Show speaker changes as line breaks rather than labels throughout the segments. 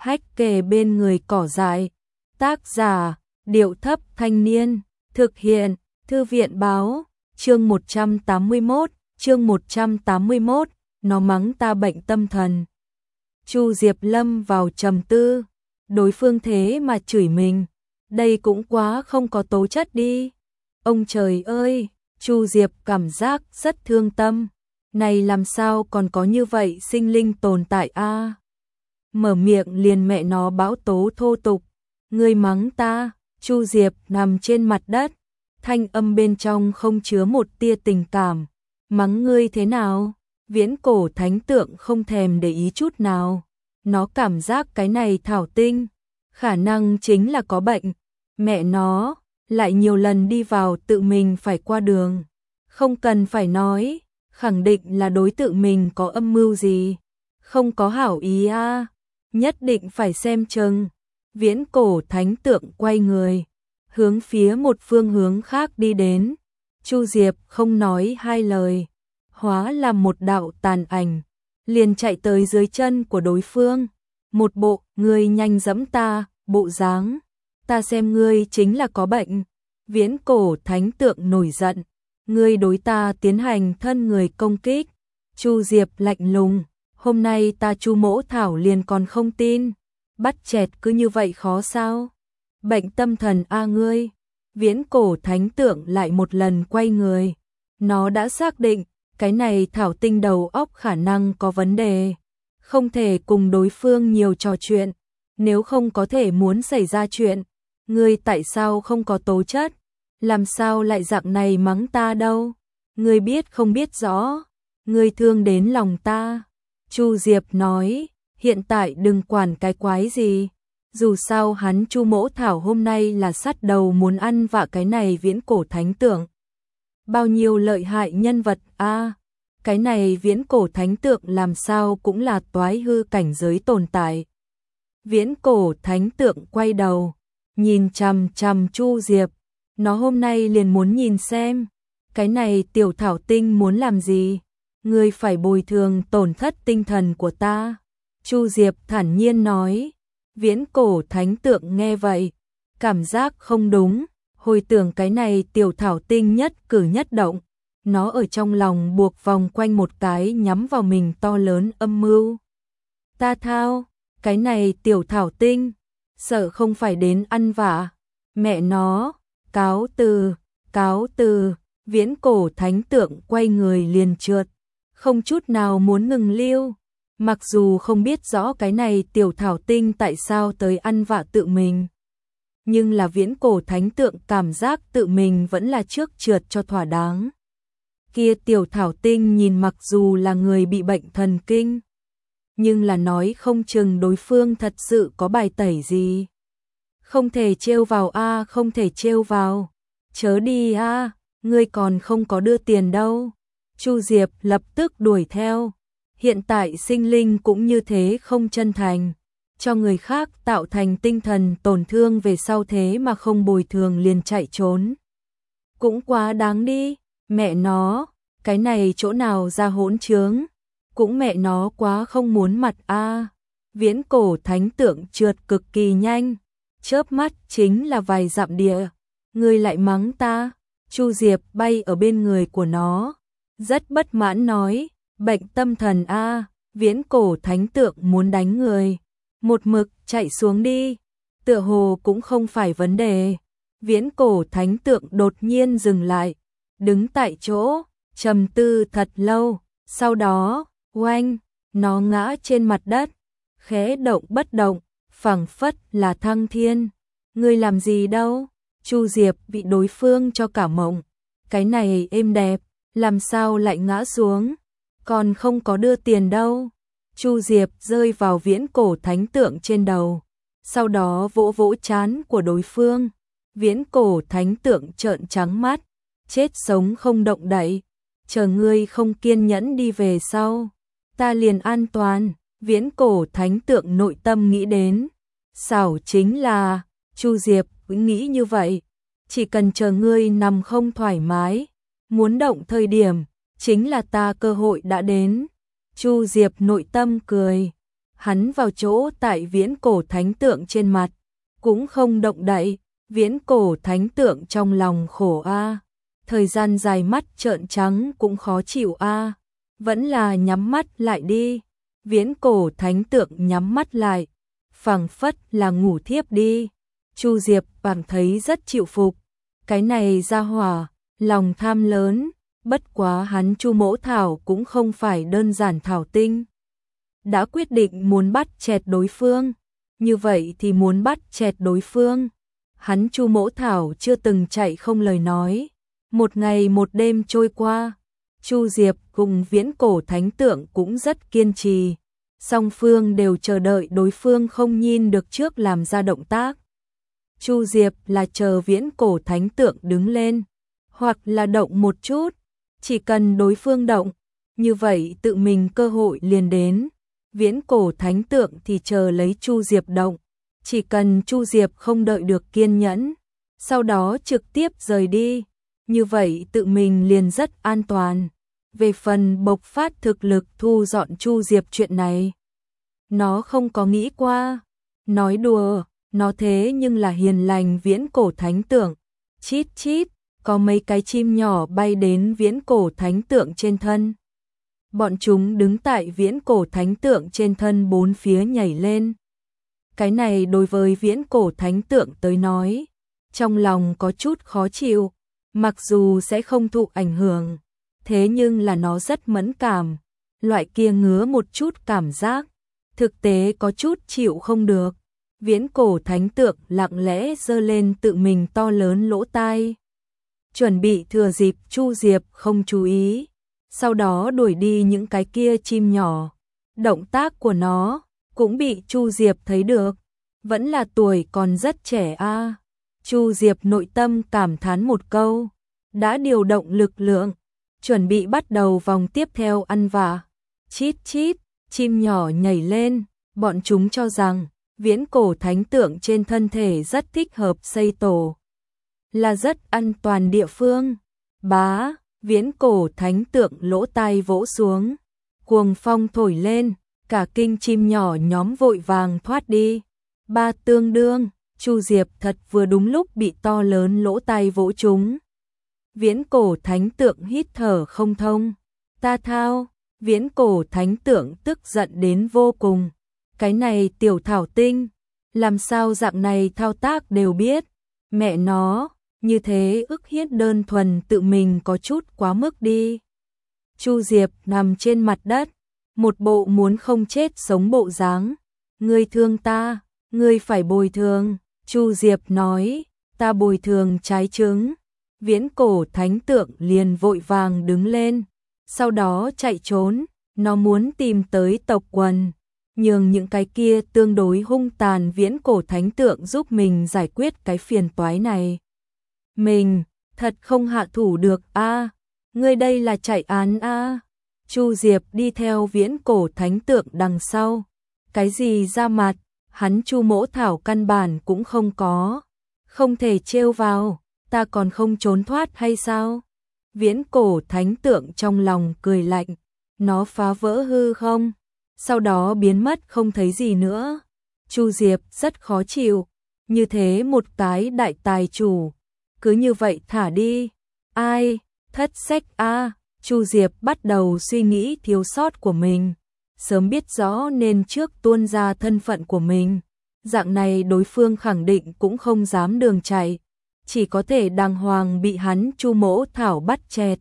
hách kề bên người cỏ dại. Tác giả, Điệu Thấp Thanh Niên. Thực hiện, Thư viện Báo. Chương 181, nó mắng ta bệnh tâm thần. Chu Diệp lâm vào trầm tư. Đối phương thế mà chửi mình. Đây cũng quá không có tố chất đi. Ông trời ơi, Chu Diệp cảm giác rất thương tâm. Này làm sao còn có như vậy sinh linh tồn tại a? Mở miệng liền mẹ nó bão tố thô tục. Ngươi mắng ta. Chu Diệp nằm trên mặt đất. Thanh âm bên trong không chứa một tia tình cảm. Mắng ngươi thế nào? Viễn cổ thánh tượng không thèm để ý chút nào. Nó cảm giác cái này thảo tinh khả năng chính là có bệnh. Mẹ nó lại nhiều lần đi vào tự mình phải qua đường. Không cần phải nói, khẳng định là đối tượng mình có âm mưu gì. Không có hảo ý a, nhất định phải xem chừng. Viễn cổ thánh tượng quay người, hướng phía một phương hướng khác đi đến. Chu Diệp không nói hai lời, hóa làm một đạo tàn ảnh, liền chạy tới dưới chân của đối phương. Một bộ, ngươi nhanh giẫm ta, bộ dáng. Ta xem ngươi chính là có bệnh. Viễn cổ thánh tượng nổi giận. Ngươi đối ta tiến hành thân người công kích. Chu Diệp lạnh lùng. Hôm nay ta Chu Mỗ Thảo liền còn không tin. Bắt chẹt cứ như vậy khó sao? Bệnh tâm thần a ngươi. Viễn cổ thánh tượng lại một lần quay người. Nó đã xác định, cái này thảo tinh đầu óc khả năng có vấn đề. Không thể cùng đối phương nhiều trò chuyện. Nếu không có thể muốn xảy ra chuyện. Ngươi tại sao không có tố chất? Làm sao lại dạng này mắng ta đâu? Ngươi biết không biết rõ? Ngươi thương đến lòng ta. Chu Diệp nói, hiện tại đừng quản cái quái gì. Dù sao hắn Chu Mỗ Thảo hôm nay là sắt đầu muốn ăn vạ cái này viễn cổ thánh tượng. Bao nhiêu lợi hại nhân vật a, cái này viễn cổ thánh tượng làm sao cũng là toái hư cảnh giới tồn tại. Viễn cổ thánh tượng quay đầu, nhìn chằm chằm Chu Diệp. Nó hôm nay liền muốn nhìn xem, cái này tiểu thảo tinh muốn làm gì. Ngươi phải bồi thường tổn thất tinh thần của ta. Chu Diệp thản nhiên nói. Viễn cổ thánh tượng nghe vậy, cảm giác không đúng. Hồi tưởng cái này tiểu thảo tinh nhất cử nhất động. Nó ở trong lòng buộc vòng quanh một cái nhắm vào mình to lớn âm mưu. Ta thao, cái này tiểu thảo tinh, sợ không phải đến ăn vạ. Mẹ nó, cáo từ, viễn cổ thánh tượng quay người liền trượt. Không chút nào muốn ngừng lưu. Mặc dù không biết rõ cái này tiểu thảo tinh tại sao tới ăn vạ tự mình. Nhưng là viễn cổ thánh tượng cảm giác tự mình vẫn là trước trượt cho thỏa đáng. Kia tiểu thảo tinh nhìn mặc dù là người bị bệnh thần kinh. Nhưng là nói không chừng đối phương thật sự có bài tẩy gì. Không thể trêu vào a, không thể trêu vào. Chớ đi a, ngươi còn không có đưa tiền đâu. Chu Diệp lập tức đuổi theo. Hiện tại sinh linh cũng như thế không chân thành. Cho người khác tạo thành tinh thần tổn thương về sau thế mà không bồi thường liền chạy trốn. Cũng quá đáng đi. Mẹ nó, cái này chỗ nào ra hỗn trướng. Cũng mẹ nó quá không muốn mặt a. Viễn cổ thánh tượng trượt cực kỳ nhanh. Chớp mắt chính là vài dặm địa. Ngươi lại mắng ta. Chu Diệp bay ở bên người của nó. Rất bất mãn nói. Bệnh tâm thần a, viễn cổ thánh tượng muốn đánh người. Một mực chạy xuống đi. Tựa hồ cũng không phải vấn đề. Viễn cổ thánh tượng đột nhiên dừng lại. Đứng tại chỗ, trầm tư thật lâu. Sau đó, oanh, nó ngã trên mặt đất. Khẽ động bất động, phảng phất là thăng thiên. Ngươi làm gì đâu? Chu Diệp bị đối phương cho cả mộng. Cái này êm đẹp, làm sao lại ngã xuống? Còn không có đưa tiền đâu. Chu Diệp rơi vào viễn cổ thánh tượng trên đầu. Sau đó vỗ vỗ trán của đối phương. Viễn cổ thánh tượng trợn trắng mắt. Chết sống không động đậy. Chờ ngươi không kiên nhẫn đi về sau. Ta liền an toàn. Viễn cổ thánh tượng nội tâm nghĩ đến. Xảo chính là. Chu Diệp cũng nghĩ như vậy. Chỉ cần chờ ngươi nằm không thoải mái. Muốn động thời điểm. Chính là ta cơ hội đã đến. Chu Diệp nội tâm cười. hắn vào chỗ tại viễn cổ thánh tượng trên mặt, cũng không động đậy. Viễn cổ thánh tượng trong lòng khổ a, thời gian dài mắt trợn trắng cũng khó chịu a, vẫn là nhắm mắt lại đi. Viễn cổ thánh tượng nhắm mắt lại, phảng phất là ngủ thiếp đi. Chu Diệp cảm thấy rất chịu phục, cái này ra hỏa, lòng tham lớn, bất quá hắn Chu Mỗ Thảo cũng không phải đơn giản thảo tinh. Đã quyết định muốn bắt chẹt đối phương, như vậy thì muốn bắt chẹt đối phương. Hắn Chu Mỗ Thảo chưa từng chạy không lời nói. Một ngày một đêm trôi qua, Chu Diệp cùng viễn cổ thánh tượng cũng rất kiên trì. Song phương đều chờ đợi đối phương không nhìn được trước làm ra động tác. Chu Diệp là chờ viễn cổ thánh tượng đứng lên, hoặc là động một chút. Chỉ cần đối phương động, như vậy tự mình cơ hội liền đến. Viễn cổ thánh tượng thì chờ lấy Chu Diệp động. Chỉ cần Chu Diệp không đợi được kiên nhẫn, sau đó trực tiếp rời đi, như vậy tự mình liền rất an toàn. Về phần bộc phát thực lực thu dọn Chu Diệp chuyện này, nó không có nghĩ qua. Nói đùa, nó thế nhưng là hiền lành viễn cổ thánh tượng. Chít chít, có mấy cái chim nhỏ bay đến viễn cổ thánh tượng trên thân. Bọn chúng đứng tại viễn cổ thánh tượng trên thân bốn phía nhảy lên. Cái này đối với viễn cổ thánh tượng tới nói, trong lòng có chút khó chịu, mặc dù sẽ không thụ ảnh hưởng, thế nhưng là nó rất mẫn cảm, loại kia ngứa một chút cảm giác, thực tế có chút chịu không được. Viễn cổ thánh tượng lặng lẽ giơ lên tự mình to lớn lỗ tai, chuẩn bị thừa dịp Chu Diệp không chú ý, sau đó đuổi đi những cái kia chim nhỏ. Động tác của nó cũng bị Chu Diệp thấy được, vẫn là tuổi còn rất trẻ a. Chu Diệp nội tâm cảm thán một câu, đã điều động lực lượng, chuẩn bị bắt đầu vòng tiếp theo ăn vạ. Chít chít, chim nhỏ nhảy lên, bọn chúng cho rằng viễn cổ thánh tượng trên thân thể rất thích hợp xây tổ, là rất an toàn địa phương. Bá, viễn cổ thánh tượng lỗ tai vỗ xuống, cuồng phong thổi lên, cả kinh chim nhỏ nhóm vội vàng thoát đi. Ba tương đương, Chu Diệp thật vừa đúng lúc bị to lớn lỗ tai vỗ trúng. Viễn cổ thánh tượng hít thở không thông. Ta thao, viễn cổ thánh tượng tức giận đến vô cùng. Cái này tiểu thảo tinh, làm sao dạng này thao tác đều biết. Mẹ nó, như thế ức hiếp đơn thuần tự mình có chút quá mức đi. Chu Diệp nằm trên mặt đất, một bộ muốn không chết sống bộ dáng. Ngươi thương ta, ngươi phải bồi thường. Chu Diệp nói, ta bồi thường trái trứng. Viễn cổ thánh tượng liền vội vàng đứng lên, sau đó chạy trốn. Nó muốn tìm tới tộc quần, nhường những cái kia tương đối hung tàn viễn cổ thánh tượng giúp mình giải quyết cái phiền toái này. Mình thật không hạ thủ được a, ngươi đây là chạy án a. Chu Diệp đi theo viễn cổ thánh tượng đằng sau. Cái gì ra mặt, hắn Chu Mỗ Thảo căn bản cũng không có, không thể trêu vào, ta còn không trốn thoát hay sao? Viễn cổ thánh tượng trong lòng cười lạnh, nó phá vỡ hư không, sau đó biến mất không thấy gì nữa. Chu Diệp rất khó chịu, như thế một cái đại tài chủ, cứ như vậy thả đi. Ai, thất sách a. Chu Diệp bắt đầu suy nghĩ thiếu sót của mình, sớm biết rõ nên trước tuôn ra thân phận của mình, dạng này đối phương khẳng định cũng không dám đường chạy, chỉ có thể đàng hoàng bị hắn Chu Mỗ Thảo bắt chẹt.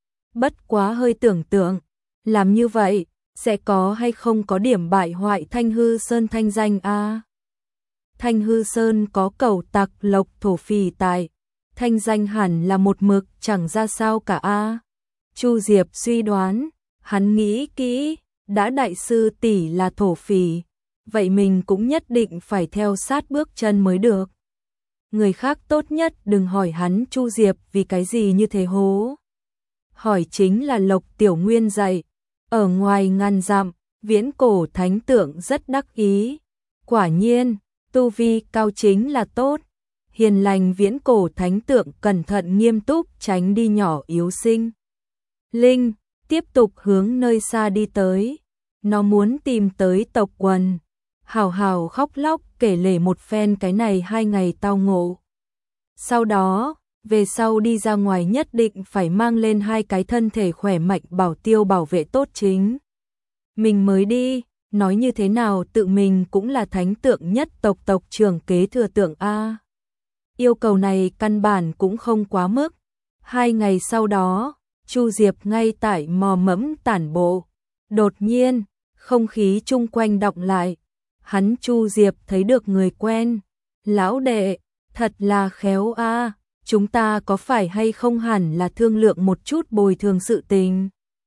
Bất quá hơi tưởng tượng, làm như vậy sẽ có hay không có điểm bại hoại Thanh Hư Sơn thanh danh a. Thanh Hư Sơn có cẩu tặc lộc thổ phỉ tại, thanh danh hẳn là một mực chẳng ra sao cả a. Chu Diệp suy đoán, hắn nghĩ kỹ, đã đại sư tỷ là thổ phỉ, vậy mình cũng nhất định phải theo sát bước chân mới được. Người khác tốt nhất đừng hỏi hắn Chu Diệp vì cái gì như thế hố. Hỏi chính là Lộc Tiểu Nguyên dạy. Ở ngoài ngàn dặm, viễn cổ thánh tượng rất đắc ý. Quả nhiên, tu vi cao chính là tốt. Hiền lành viễn cổ thánh tượng cẩn thận nghiêm túc tránh đi nhỏ yếu sinh linh, tiếp tục hướng nơi xa đi tới. Nó muốn tìm tới tộc quần. Hào hào khóc lóc kể lể một phen cái này 2 ngày tao ngộ. Sau đó, về sau đi ra ngoài nhất định phải mang lên 2 cái thân thể khỏe mạnh bảo tiêu bảo vệ tốt chính. Mình mới đi, nói như thế nào tự mình cũng là thánh tượng nhất tộc tộc trưởng kế thừa tượng A. Yêu cầu này căn bản cũng không quá mức. 2 ngày sau đó, Chu Diệp ngay tại mò mẫm tản bộ. Đột nhiên, không khí chung quanh đọng lại. Hắn Chu Diệp thấy được người quen. Lão đệ, thật là khéo a, chúng ta có phải hay không hẳn là thương lượng một chút bồi thường sự tình.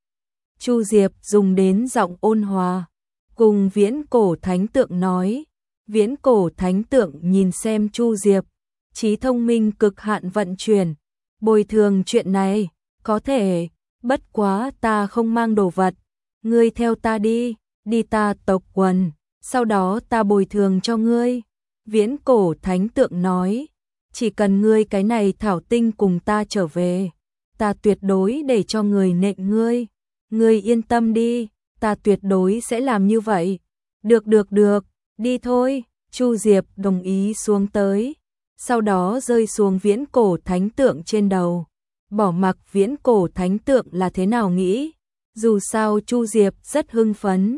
Chu Diệp dùng đến giọng ôn hòa, cùng Viễn Cổ Thánh Tượng nói. Viễn Cổ Thánh Tượng nhìn xem Chu Diệp, trí thông minh cực hạn vận chuyển. Bồi thường chuyện này, có thể, bất quá ta không mang đồ vật. Ngươi theo ta đi, đi ta tộc quần, sau đó ta bồi thường cho ngươi. Viễn Cổ Thánh Tượng nói, chỉ cần ngươi cái này thảo tinh cùng ta trở về, ta tuyệt đối để cho người nện ngươi. Ngươi yên tâm đi, ta tuyệt đối sẽ làm như vậy. Được, đi thôi. Chu Diệp đồng ý xuống tới, sau đó rơi xuống Viễn Cổ Thánh Tượng trên đầu. Bỏ mặc Viễn Cổ Thánh Tượng là thế nào nghĩ, dù sao Chu Diệp rất hưng phấn.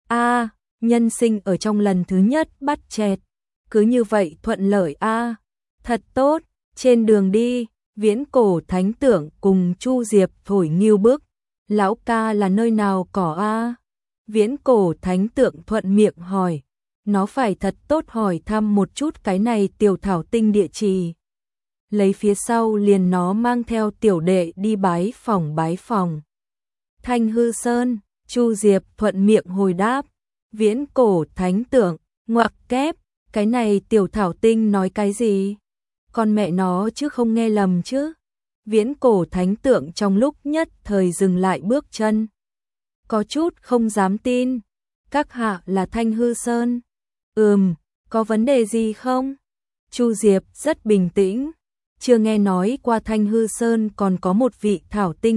Nhân sinh ở trong lần thứ nhất bắt chẹt, cứ như vậy thuận lợi thật tốt. Trên đường đi, Viễn Cổ Thánh Tượng cùng Chu Diệp thổi nghiêu bức. Lão ca là nơi nào cỏ Viễn Cổ Thánh Tượng thuận miệng hỏi. Nó phải thật tốt hỏi thăm một chút cái này tiểu thảo tinh địa chỉ. Lấy phía sau liền nó mang theo tiểu đệ đi bái phòng. Thanh Hư Sơn, Chu Diệp thuận miệng hồi đáp. Viễn Cổ Thánh Tượng, ngoặc kép, cái này tiểu thảo tinh nói cái gì? Con mẹ nó chứ không nghe lầm chứ? Viễn Cổ Thánh Tượng trong lúc nhất thời dừng lại bước chân. Có chút không dám tin. Các hạ là Thanh Hư Sơn. Có vấn đề gì không? Chu Diệp rất bình tĩnh. Chưa nghe nói qua Thanh Hư Sơn còn có một vị thảo tinh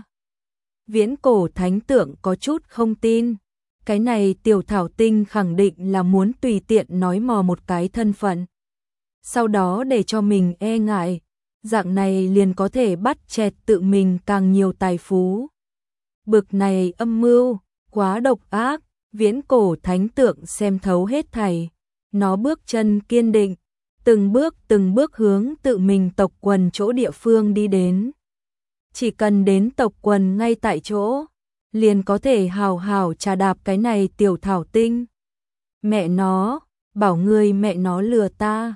Viễn Cổ Thánh Tượng có chút không tin. Cái này tiểu thảo tinh khẳng định là muốn tùy tiện nói mò một cái thân phận. Sau đó để cho mình e ngại. Dạng này liền có thể bắt chẹt tự mình càng nhiều tài phú. Bực này âm mưu, quá độc ác. Viễn Cổ Thánh Tượng xem thấu hết thảy. Nó bước chân kiên định, từng bước hướng tự mình tộc quần chỗ địa phương đi đến. Chỉ cần đến tộc quần ngay tại chỗ, liền có thể hào hào trà đạp cái này tiểu thảo tinh. Mẹ nó, bảo người mẹ nó lừa ta.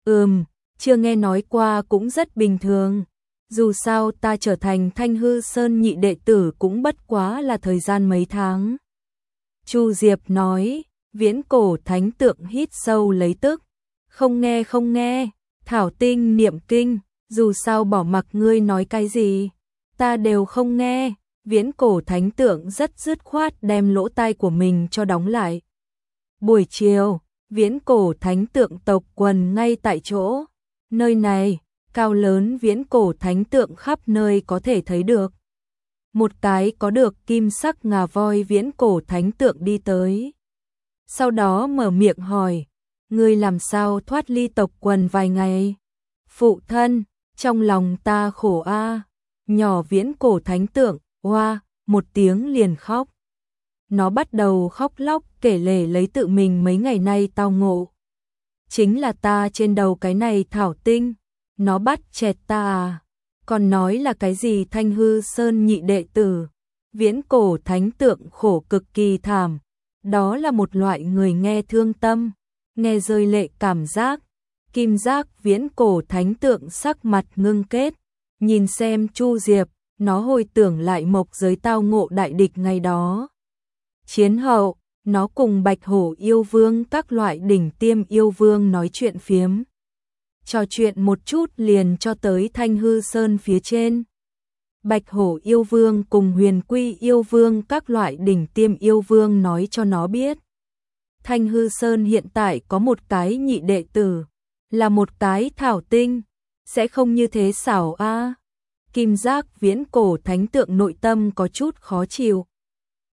Chưa nghe nói qua cũng rất bình thường. Dù sao ta trở thành Thanh Hư Sơn nhị đệ tử cũng bất quá là thời gian mấy tháng. Chu Diệp nói. Viễn Cổ Thánh Tượng hít sâu lấy tức. Không nghe, thảo tinh niệm kinh, dù sao bỏ mặc ngươi nói cái gì, ta đều không nghe. Viễn Cổ Thánh Tượng rất dứt khoát đem lỗ tai của mình cho đóng lại. Buổi chiều, Viễn Cổ Thánh Tượng tộc quần ngay tại chỗ. Nơi này, cao lớn Viễn Cổ Thánh Tượng khắp nơi có thể thấy được. Một cái có được kim sắc ngà voi Viễn Cổ Thánh Tượng đi tới. Sau đó mở miệng hỏi, ngươi làm sao thoát ly tộc quần vài ngày? Phụ thân, trong lòng ta khổ Nhỏ Viễn Cổ Thánh Tượng, một tiếng liền khóc. Nó bắt đầu khóc lóc kể lể lấy tự mình mấy ngày nay tao ngộ. Chính là ta trên đầu cái này thảo tinh, nó bắt chẹt ta Còn nói là cái gì Thanh Hư Sơn nhị đệ tử. Viễn Cổ Thánh Tượng khổ cực kỳ thảm. Đó là một loại người nghe thương tâm, nghe rơi lệ cảm giác. Kim giác Viễn Cổ Thánh Tượng sắc mặt ngưng kết, nhìn xem Chu Diệp, nó hồi tưởng lại mộc giới tao ngộ đại địch ngày đó. Chiến hậu, nó cùng Bạch Hổ yêu vương các loại đỉnh tiêm yêu vương nói chuyện phiếm. Trò chuyện một chút liền cho tới Thanh Hư Sơn phía trên. Bạch Hổ yêu vương cùng Huyền Quy yêu vương các loại đỉnh tiêm yêu vương nói cho nó biết. Thanh Hư Sơn hiện tại có một cái nhị đệ tử, là một cái thảo tinh, sẽ không như thế xảo Kim giác Viễn Cổ Thánh Tượng nội tâm có chút khó chịu.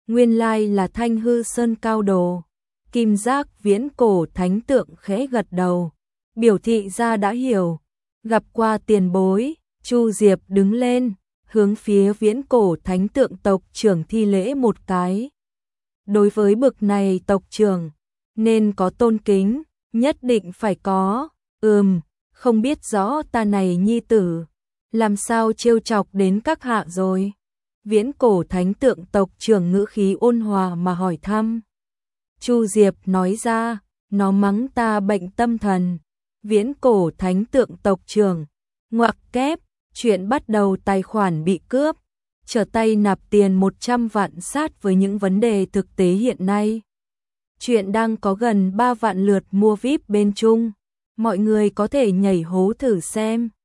Nguyên lai là Thanh Hư Sơn cao đồ. Kim Giác viễn cổ thánh tượng khẽ gật đầu, biểu thị ra đã hiểu. Gặp qua tiền bối, Chu Diệp đứng lên, hướng phía viễn cổ thánh tượng tộc trưởng thi lễ một cái. Đối với bực này tộc trưởng, nên có tôn kính, nhất định phải có. Không biết rõ ta này nhi tử, làm sao trêu chọc đến các hạ rồi. Viễn cổ thánh tượng tộc trưởng ngữ khí ôn hòa mà hỏi thăm. Chu Diệp nói ra, nó mắng ta bệnh tâm thần. Viễn cổ thánh tượng tộc trưởng, ngoặc kép, chuyện bắt đầu tài khoản bị cướp, trở tay nạp tiền 100 vạn sát với những vấn đề thực tế hiện nay. Chuyện đang có gần 3 vạn lượt mua VIP bên Trung, mọi người có thể nhảy hố thử xem.